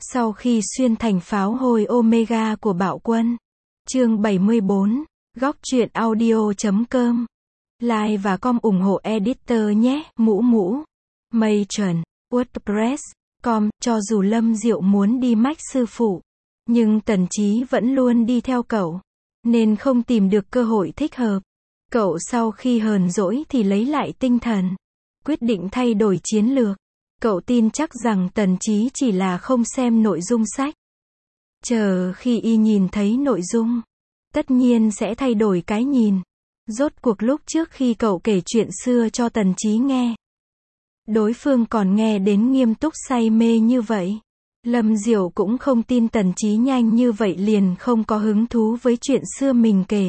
Sau khi xuyên thành pháo hôi Omega của Bạo Quân. Chương 74, góc truyện audio.com. Like và com ủng hộ editor nhé, mũ mũ. Matron, WordPress.com, cho dù Lâm Diệu muốn đi mách sư phụ, nhưng Tần Chí vẫn luôn đi theo cậu, nên không tìm được cơ hội thích hợp. Cậu sau khi hờn dỗi thì lấy lại tinh thần, quyết định thay đổi chiến lược. Cậu tin chắc rằng Tần Chí chỉ là không xem nội dung sách. Chờ khi y nhìn thấy nội dung, tất nhiên sẽ thay đổi cái nhìn. Rốt cuộc lúc trước khi cậu kể chuyện xưa cho Tần Chí nghe, đối phương còn nghe đến nghiêm túc say mê như vậy. Lâm Diệu cũng không tin Tần Chí nhanh như vậy liền không có hứng thú với chuyện xưa mình kể.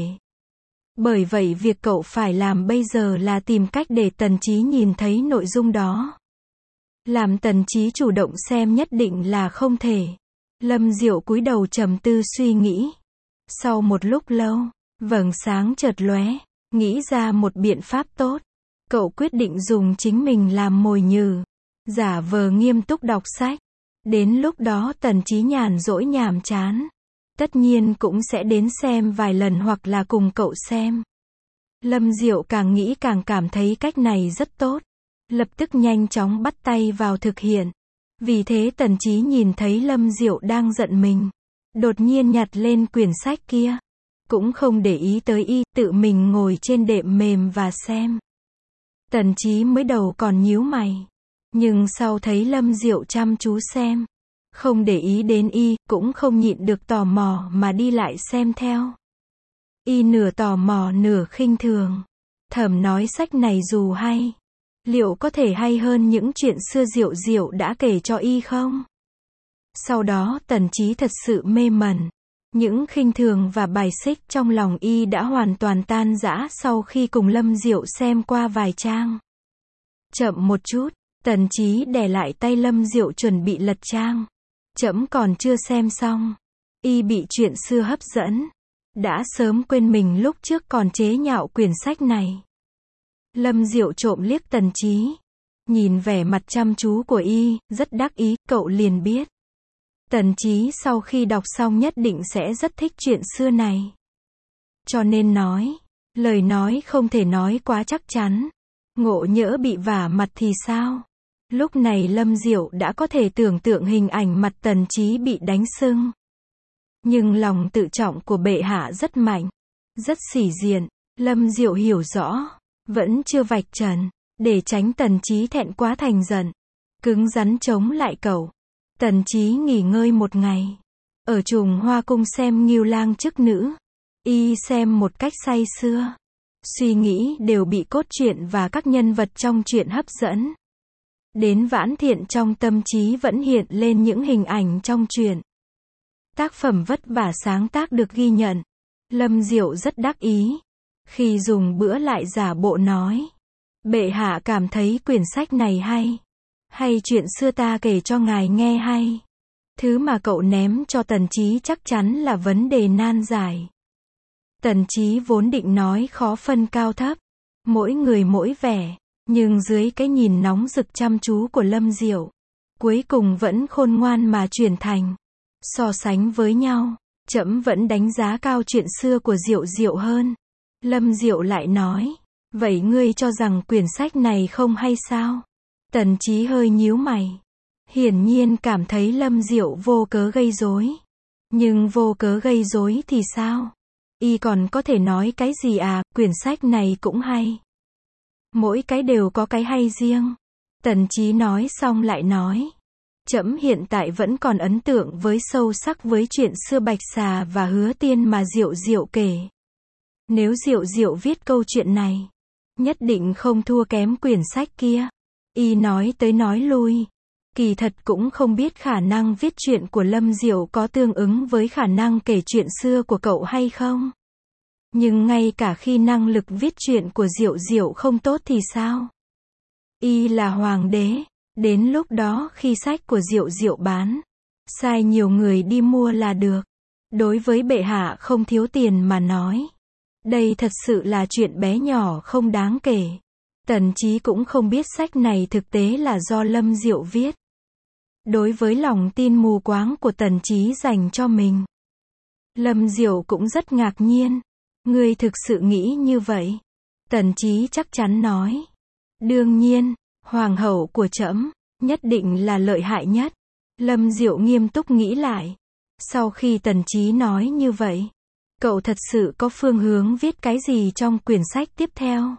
Bởi vậy việc cậu phải làm bây giờ là tìm cách để Tần Chí nhìn thấy nội dung đó. Làm Tần Chí chủ động xem nhất định là không thể. Lâm Diệu cúi đầu trầm tư suy nghĩ. Sau một lúc lâu, vầng sáng chợt lóe, nghĩ ra một biện pháp tốt. Cậu quyết định dùng chính mình làm mồi nhử, giả vờ nghiêm túc đọc sách. Đến lúc đó Tần Chí nhàn rỗi nhàm chán, tất nhiên cũng sẽ đến xem vài lần hoặc là cùng cậu xem. Lâm Diệu càng nghĩ càng cảm thấy cách này rất tốt, lập tức nhanh chóng bắt tay vào thực hiện. Vì thế Tần Chí nhìn thấy Lâm Diệu đang giận mình, đột nhiên nhặt lên quyển sách kia, cũng không để ý tới y, tự mình ngồi trên đệm mềm và xem. Tần Chí mới đầu còn nhíu mày, nhưng sau thấy Lâm Diệu chăm chú xem, không để ý đến y, cũng không nhịn được tò mò mà đi lại xem theo. Y nửa tò mò nửa khinh thường, thầm nói sách này dù hay, liệu có thể hay hơn những chuyện xưa Diệu Diệu đã kể cho y không? Sau đó Tần Chí thật sự mê mẩn. Những khinh thường và bài xích trong lòng y đã hoàn toàn tan rã sau khi cùng Lâm Diệu xem qua vài trang. Chậm một chút, Tần Chí đè lại tay Lâm Diệu chuẩn bị lật trang. Chậm còn chưa xem xong. Y bị chuyện xưa hấp dẫn. Đã sớm quên mình lúc trước còn chế nhạo quyển sách này. Lâm Diệu trộm liếc Tần Chí. Nhìn vẻ mặt chăm chú của y, rất đắc ý, cậu liền biết. Tần Chí sau khi đọc xong nhất định sẽ rất thích chuyện xưa này. Cho nên nói, lời nói không thể nói quá chắc chắn. Ngộ nhỡ bị vả mặt thì sao? Lúc này Lâm Diệu đã có thể tưởng tượng hình ảnh mặt Tần Chí bị đánh sưng. Nhưng lòng tự trọng của bệ hạ rất mạnh, rất sĩ diện. Lâm Diệu hiểu rõ, vẫn chưa vạch trần, để tránh Tần Chí thẹn quá thành giận, cứng rắn chống lại cậu. Tần Chí nghỉ ngơi một ngày, ở Trùng Hoa Cung xem Ngưu Lang chức nữ. Y xem một cách say sưa, suy nghĩ đều bị cốt truyện và các nhân vật trong truyện hấp dẫn. Đến Vãn Thiện trong tâm trí vẫn hiện lên những hình ảnh trong truyện. Tác phẩm vất vả sáng tác được ghi nhận. Lâm Diệu rất đắc ý. Khi dùng bữa lại giả bộ nói, bệ hạ cảm thấy quyển sách này hay. Hay chuyện xưa ta kể cho ngài nghe hay. Thứ mà cậu ném cho Tần Chí chắc chắn là vấn đề nan giải. Tần Chí vốn định nói khó phân cao thấp, mỗi người mỗi vẻ, nhưng dưới cái nhìn nóng rực chăm chú của Lâm Diệu, cuối cùng vẫn khôn ngoan mà chuyển thành. So sánh với nhau, trẫm vẫn đánh giá cao chuyện xưa của Diệu Diệu hơn. Lâm Diệu lại nói, vậy ngươi cho rằng quyển sách này không hay sao? Tần Chí hơi nhíu mày. Hiển nhiên cảm thấy Lâm Diệu vô cớ gây rối. Nhưng vô cớ gây rối thì sao? Y còn có thể nói cái gì à, quyển sách này cũng hay. Mỗi cái đều có cái hay riêng. Tần Chí nói xong lại nói, trẫm hiện tại vẫn còn ấn tượng với sâu sắc với chuyện xưa Bạch Xà và Hứa Tiên mà Diệu Diệu kể. Nếu Diệu Diệu viết câu chuyện này, nhất định không thua kém quyển sách kia. Y nói tới nói lui, kỳ thật cũng không biết khả năng viết truyện của Lâm Diệu có tương ứng với khả năng kể chuyện xưa của cậu hay không. Nhưng ngay cả khi năng lực viết truyện của Diệu Diệu không tốt thì sao? Y là hoàng đế, đến lúc đó khi sách của Diệu Diệu bán, sai nhiều người đi mua là được. Đối với bệ hạ không thiếu tiền mà nói, đây thật sự là chuyện bé nhỏ không đáng kể. Tần Chí cũng không biết sách này thực tế là do Lâm Diệu viết. đối với lòng tin mù quáng của Tần Chí dành cho mình. Lâm Diệu cũng rất ngạc nhiên. Ngươi thực sự nghĩ như vậy? Tần Chí chắc chắn nói. Đương nhiên, hoàng hậu của trẫm nhất định là lợi hại nhất. Lâm Diệu nghiêm túc nghĩ lại. Sau khi Tần Chí nói như vậy, cậu thật sự có phương hướng viết cái gì trong quyển sách tiếp theo?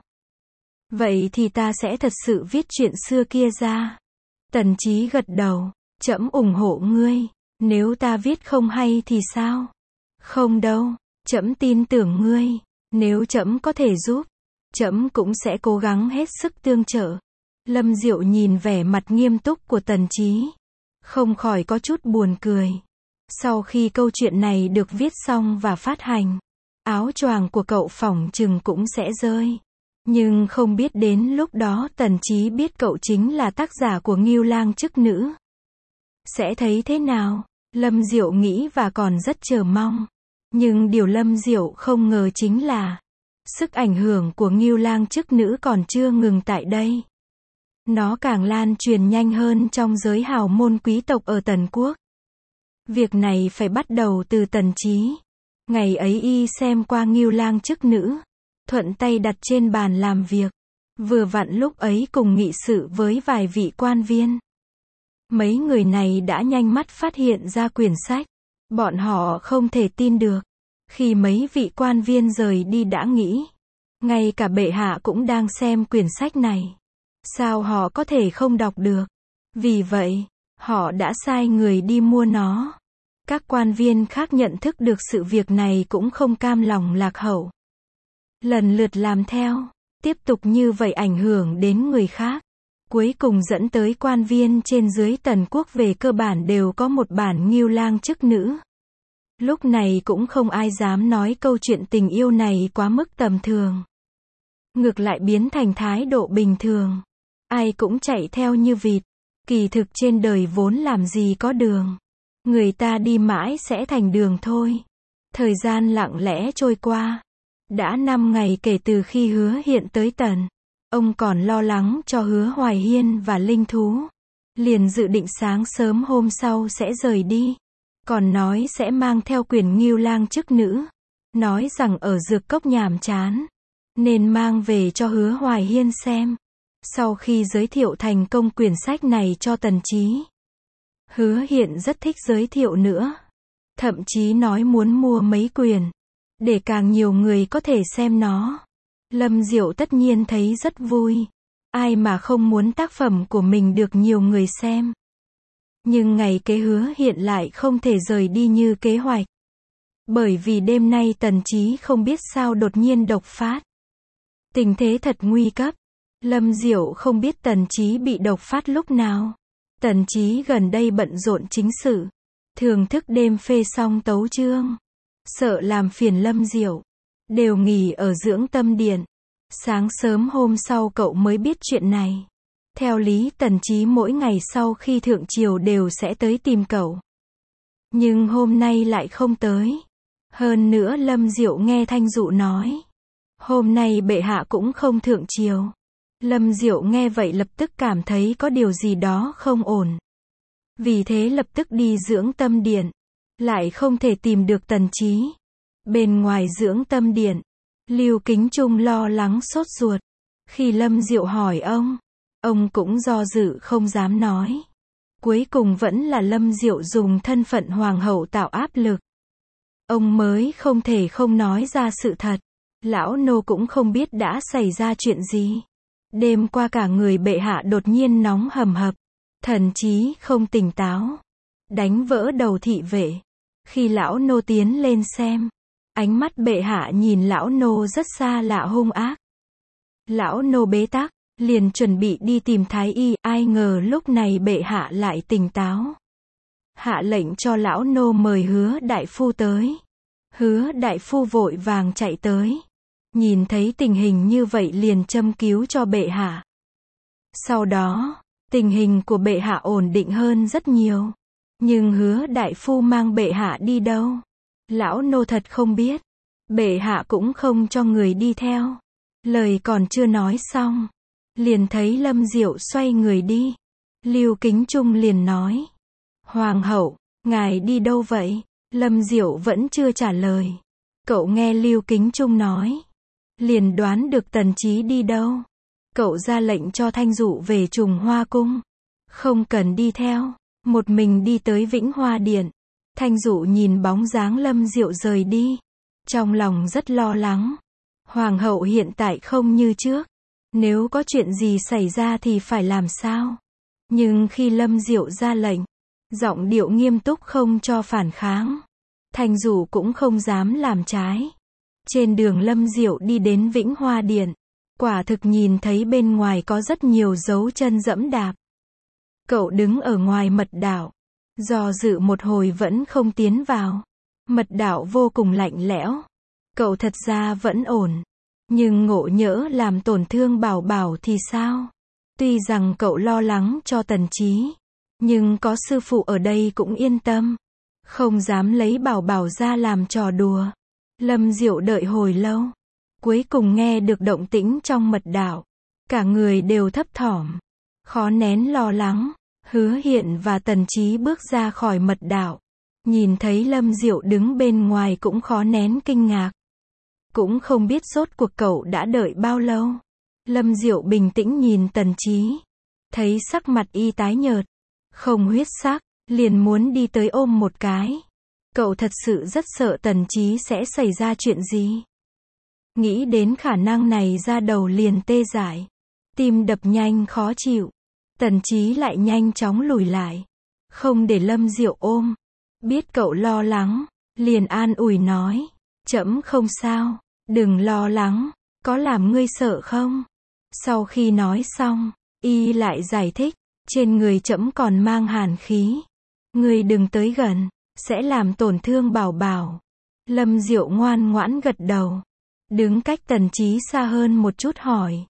Vậy thì ta sẽ thật sự viết chuyện xưa kia ra. Tần Chí gật đầu. Trẫm ủng hộ ngươi. Nếu ta viết không hay thì sao? Không đâu, trẫm tin tưởng ngươi. Nếu trẫm có thể giúp, trẫm cũng sẽ cố gắng hết sức tương trợ. Lâm Diệu nhìn vẻ mặt nghiêm túc của Tần Chí, không khỏi có chút buồn cười. Sau khi câu chuyện này được viết xong và phát hành, áo choàng của cậu phỏng chừng cũng sẽ rơi. Nhưng không biết đến lúc đó Tần Chí biết cậu chính là tác giả của Ngưu Lang Chức Nữ. Sẽ thấy thế nào? Lâm Diệu nghĩ và còn rất chờ mong. Nhưng điều Lâm Diệu không ngờ chính là sức ảnh hưởng của Ngưu Lang Chức Nữ còn chưa ngừng tại đây. Nó càng lan truyền nhanh hơn trong giới hào môn quý tộc ở Tần Quốc. Việc này phải bắt đầu từ Tần Chí. Ngày ấy y xem qua Ngưu Lang Chức Nữ, thuận tay đặt trên bàn làm việc. Vừa vặn lúc ấy cùng nghị sự với vài vị quan viên. Mấy người này đã nhanh mắt phát hiện ra quyển sách. Bọn họ không thể tin được. Khi mấy vị quan viên rời đi đã nghĩ, ngay cả bệ hạ cũng đang xem quyển sách này. Sao họ có thể không đọc được? Vì vậy, họ đã sai người đi mua nó. Các quan viên khác nhận thức được sự việc này cũng không cam lòng lạc hậu. Lần lượt làm theo, tiếp tục như vậy ảnh hưởng đến người khác. Cuối cùng dẫn tới quan viên trên dưới Tần Quốc về cơ bản đều có một bản Ngưu Lang Chức Nữ. Lúc này cũng không ai dám nói câu chuyện tình yêu này quá mức tầm thường. Ngược lại biến thành thái độ bình thường. Ai cũng chạy theo như vịt. Kỳ thực trên đời vốn làm gì có đường. Người ta đi mãi sẽ thành đường thôi. Thời gian lặng lẽ trôi qua. Đã 5 ngày kể từ khi Hứa Hiện tới Tần. Ông còn lo lắng cho Hứa Hoài Hiên và linh thú. Liền dự định sáng sớm hôm sau sẽ rời đi. Còn nói sẽ mang theo quyển Ngưu Lang Chức Nữ. Nói rằng ở dược cốc nhàm chán, nên mang về cho Hứa Hoài Hiên xem. Sau khi giới thiệu thành công quyển sách này cho Tần Chí, Hứa Hiện rất thích giới thiệu nữa. Thậm chí nói muốn mua mấy quyển, để càng nhiều người có thể xem nó. Lâm Diệu tất nhiên thấy rất vui. Ai mà không muốn tác phẩm của mình được nhiều người xem. Nhưng ngày kế Hứa Hiện lại không thể rời đi như kế hoạch. Bởi vì đêm nay Tần Chí không biết sao đột nhiên độc phát. Tình thế thật nguy cấp. Lâm Diệu không biết Tần Chí bị độc phát lúc nào. Tần Chí gần đây bận rộn chính sự. Thường thức đêm phê xong tấu chương. Sợ làm phiền Lâm Diệu. Đều nghỉ ở dưỡng tâm điện. Sáng sớm hôm sau cậu mới biết chuyện này. Theo lý Tần Chí mỗi ngày sau khi thượng triều đều sẽ tới tìm cậu. Nhưng hôm nay lại không tới. Hơn nữa Lâm Diệu nghe Thanh Dụ nói. Hôm nay bệ hạ cũng không thượng triều. Lâm Diệu nghe vậy lập tức cảm thấy có điều gì đó không ổn. Vì thế lập tức đi dưỡng tâm điện. Lại không thể tìm được Tần Chí. Bên ngoài dưỡng tâm điện, Lưu Kính Trung lo lắng sốt ruột. Khi Lâm Diệu hỏi ông cũng do dự không dám nói. Cuối cùng vẫn là Lâm Diệu dùng thân phận hoàng hậu tạo áp lực. Ông mới không thể không nói ra sự thật. Lão nô cũng không biết đã xảy ra chuyện gì. Đêm qua cả người bệ hạ đột nhiên nóng hầm hập. Thần trí không tỉnh táo. Đánh vỡ đầu thị vệ. Khi lão nô tiến lên xem, ánh mắt bệ hạ nhìn lão nô rất xa lạ hung ác. Lão nô bế tắc, liền chuẩn bị đi tìm thái y, ai ngờ lúc này bệ hạ lại tỉnh táo. Hạ lệnh cho lão nô mời Hứa đại phu tới. Hứa đại phu vội vàng chạy tới. Nhìn thấy tình hình như vậy liền châm cứu cho bệ hạ. Sau đó, tình hình của bệ hạ ổn định hơn rất nhiều. Nhưng Hứa đại phu mang bệ hạ đi đâu? Lão nô thật không biết. Bệ hạ cũng không cho người đi theo. Lời còn chưa nói xong, liền thấy Lâm Diệu xoay người đi. Lưu Kính Trung liền nói, Hoàng hậu, ngài đi đâu vậy? Lâm Diệu vẫn chưa trả lời. Cậu nghe Lưu Kính Trung nói. Liền đoán được Tần Chí đi đâu. Cậu ra lệnh cho Thanh Dụ về Trùng Hoa Cung. Không cần đi theo. Một mình đi tới Vĩnh Hoa Điện. Thanh Dụ nhìn bóng dáng Lâm Diệu rời đi. Trong lòng rất lo lắng. Hoàng hậu hiện tại không như trước. Nếu có chuyện gì xảy ra thì phải làm sao? Nhưng khi Lâm Diệu ra lệnh, giọng điệu nghiêm túc không cho phản kháng. Thanh Dụ cũng không dám làm trái. Trên đường Lâm Diệu đi đến Vĩnh Hoa Điện. Quả thực nhìn thấy bên ngoài có rất nhiều dấu chân dẫm đạp. Cậu đứng ở ngoài mật đạo. Do dự một hồi vẫn không tiến vào. Mật đạo vô cùng lạnh lẽo. Cậu thật ra vẫn ổn. Nhưng ngộ nhỡ làm tổn thương Bảo Bảo thì sao? Tuy rằng cậu lo lắng cho Tần Chí. Nhưng có sư phụ ở đây cũng yên tâm. Không dám lấy Bảo Bảo ra làm trò đùa. Lâm Diệu đợi hồi lâu. Cuối cùng nghe được động tĩnh trong mật đạo. Cả người đều thấp thỏm. Khó nén lo lắng. Hứa Hiện và Tần Chí bước ra khỏi mật đạo. Nhìn thấy Lâm Diệu đứng bên ngoài cũng khó nén kinh ngạc. Cũng không biết rốt cuộc cậu đã đợi bao lâu. Lâm Diệu bình tĩnh nhìn Tần Chí. Thấy sắc mặt y tái nhợt. Không huyết sắc. Liền muốn đi tới ôm một cái. Cậu thật sự rất sợ Tần Chí sẽ xảy ra chuyện gì. Nghĩ đến khả năng này da đầu liền tê dại. Tim đập nhanh khó chịu. Tần Chí lại nhanh chóng lùi lại. Không để Lâm Diệu ôm. Biết cậu lo lắng. Liền an ủi nói. Trẫm không sao. Đừng lo lắng. Có làm ngươi sợ không? Sau khi nói xong, y lại giải thích. Trên người trẫm còn mang hàn khí. Ngươi đừng tới gần. Sẽ làm tổn thương Bảo Bảo. Lâm Diệu ngoan ngoãn gật đầu. Đứng cách Tần Chí xa hơn một chút hỏi.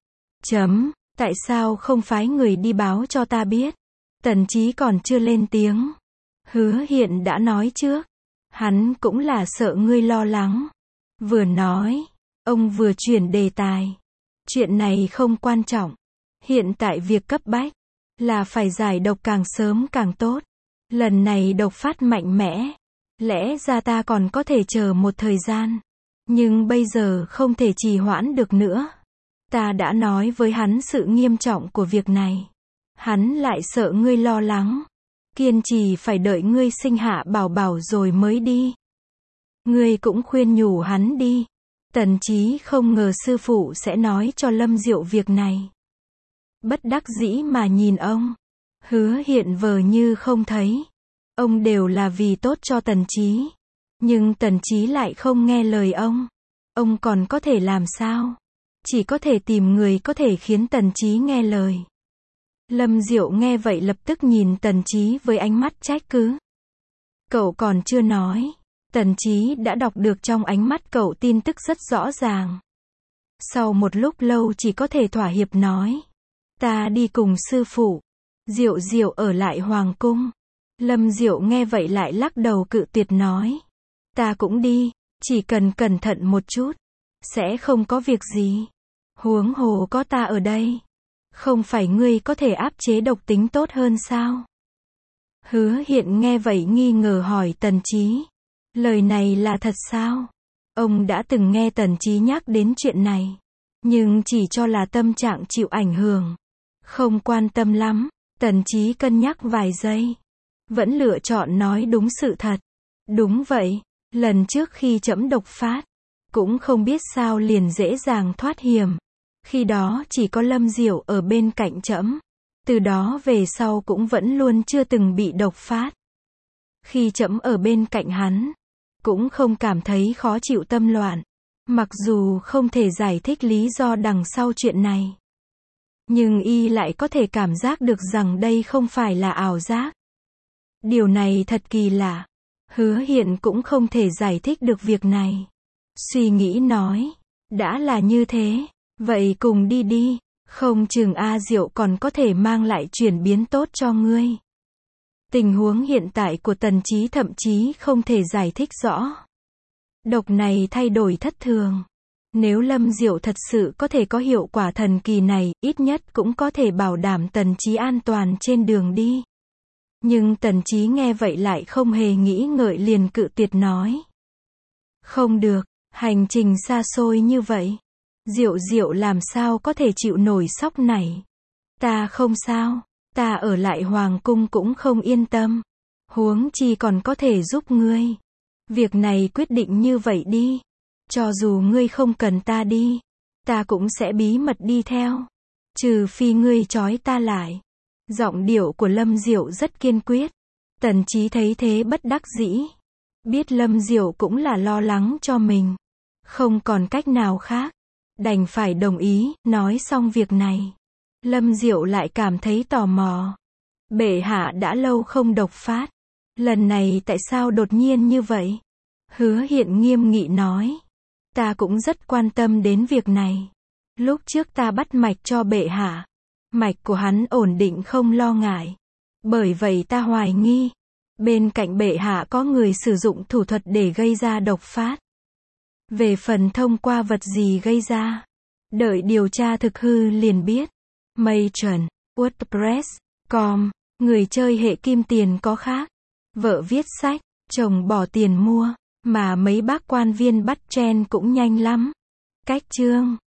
Tại sao không phái người đi báo cho ta biết? Tần Chí còn chưa lên tiếng. Hứa Hiện đã nói trước. Hắn cũng là sợ ngươi lo lắng. Vừa nói, ông vừa chuyển đề tài. Chuyện này không quan trọng. Hiện tại việc cấp bách là phải giải độc càng sớm càng tốt. Lần này độc phát mạnh mẽ. Lẽ ra ta còn có thể chờ một thời gian. Nhưng bây giờ không thể trì hoãn được nữa. Ta đã nói với hắn sự nghiêm trọng của việc này. Hắn lại sợ ngươi lo lắng. Kiên trì phải đợi ngươi sinh hạ Bảo Bảo rồi mới đi. Ngươi cũng khuyên nhủ hắn đi. Tần Chí không ngờ sư phụ sẽ nói cho Lâm Diệu việc này. Bất đắc dĩ mà nhìn ông. Hứa Hiện vờ như không thấy. Ông đều là vì tốt cho Tần Chí. Nhưng Tần Chí lại không nghe lời ông. Ông còn có thể làm sao? Chỉ có thể tìm người có thể khiến Tần Chí nghe lời. Lâm Diệu nghe vậy lập tức nhìn Tần Chí với ánh mắt trách cứ. Cậu còn chưa nói. Tần Chí đã đọc được trong ánh mắt cậu tin tức rất rõ ràng. Sau một lúc lâu chỉ có thể thỏa hiệp nói. Ta đi cùng sư phụ. Diệu Diệu ở lại Hoàng Cung. Lâm Diệu nghe vậy lại lắc đầu cự tuyệt nói. Ta cũng đi, chỉ cần cẩn thận một chút. Sẽ không có việc gì. Huống hồ có ta ở đây. Không phải ngươi có thể áp chế độc tính tốt hơn sao? Hứa Hiện nghe vậy nghi ngờ hỏi Tần Chí. Lời này là thật sao? Ông đã từng nghe Tần Chí nhắc đến chuyện này. Nhưng chỉ cho là tâm trạng chịu ảnh hưởng. Không quan tâm lắm. Tần Chí cân nhắc vài giây. Vẫn lựa chọn nói đúng sự thật. Đúng vậy. Lần trước khi trẫm độc phát. Cũng không biết sao liền dễ dàng thoát hiểm. Khi đó chỉ có Lâm Diệu ở bên cạnh trẫm. Từ đó về sau cũng vẫn luôn chưa từng bị độc phát. Khi trẫm ở bên cạnh hắn. Cũng không cảm thấy khó chịu tâm loạn. Mặc dù không thể giải thích lý do đằng sau chuyện này. Nhưng y lại có thể cảm giác được rằng đây không phải là ảo giác. Điều này thật kỳ lạ. Hứa Hiện cũng không thể giải thích được việc này. Suy nghĩ nói. Đã là như thế. Vậy cùng đi đi. Không chừng A Diệu còn có thể mang lại chuyển biến tốt cho ngươi. Tình huống hiện tại của Tần Chí thậm chí không thể giải thích rõ. Độc này thay đổi thất thường. Nếu Lâm Diệu thật sự có thể có hiệu quả thần kỳ này, ít nhất cũng có thể bảo đảm Tần Chí an toàn trên đường đi. Nhưng Tần Chí nghe vậy lại không hề nghĩ ngợi liền cự tuyệt nói. Không được, hành trình xa xôi như vậy. Diệu Diệu làm sao có thể chịu nổi sóc này. Ta không sao, ta ở lại hoàng cung cũng không yên tâm. Huống chi còn có thể giúp ngươi. Việc này quyết định như vậy đi. Cho dù ngươi không cần ta đi, ta cũng sẽ bí mật đi theo. Trừ phi ngươi trói ta lại. Giọng điệu của Lâm Diệu rất kiên quyết. Tần Chí thấy thế bất đắc dĩ. Biết Lâm Diệu cũng là lo lắng cho mình. Không còn cách nào khác. Đành phải đồng ý, nói xong việc này. Lâm Diệu lại cảm thấy tò mò. Bệ hạ đã lâu không độc phát. Lần này tại sao đột nhiên như vậy? Hứa Hiện nghiêm nghị nói. Ta cũng rất quan tâm đến việc này. Lúc trước ta bắt mạch cho bệ hạ. Mạch của hắn ổn định không lo ngại. Bởi vậy ta hoài nghi. Bên cạnh bệ hạ có người sử dụng thủ thuật để gây ra độc phát. Về phần thông qua vật gì gây ra. Đợi điều tra thực hư liền biết. Matron, WordPress.com, người chơi hệ kim tiền có khác. Vợ viết sách, chồng bỏ tiền mua, mà mấy bác quan viên bắt trend cũng nhanh lắm. Cách chương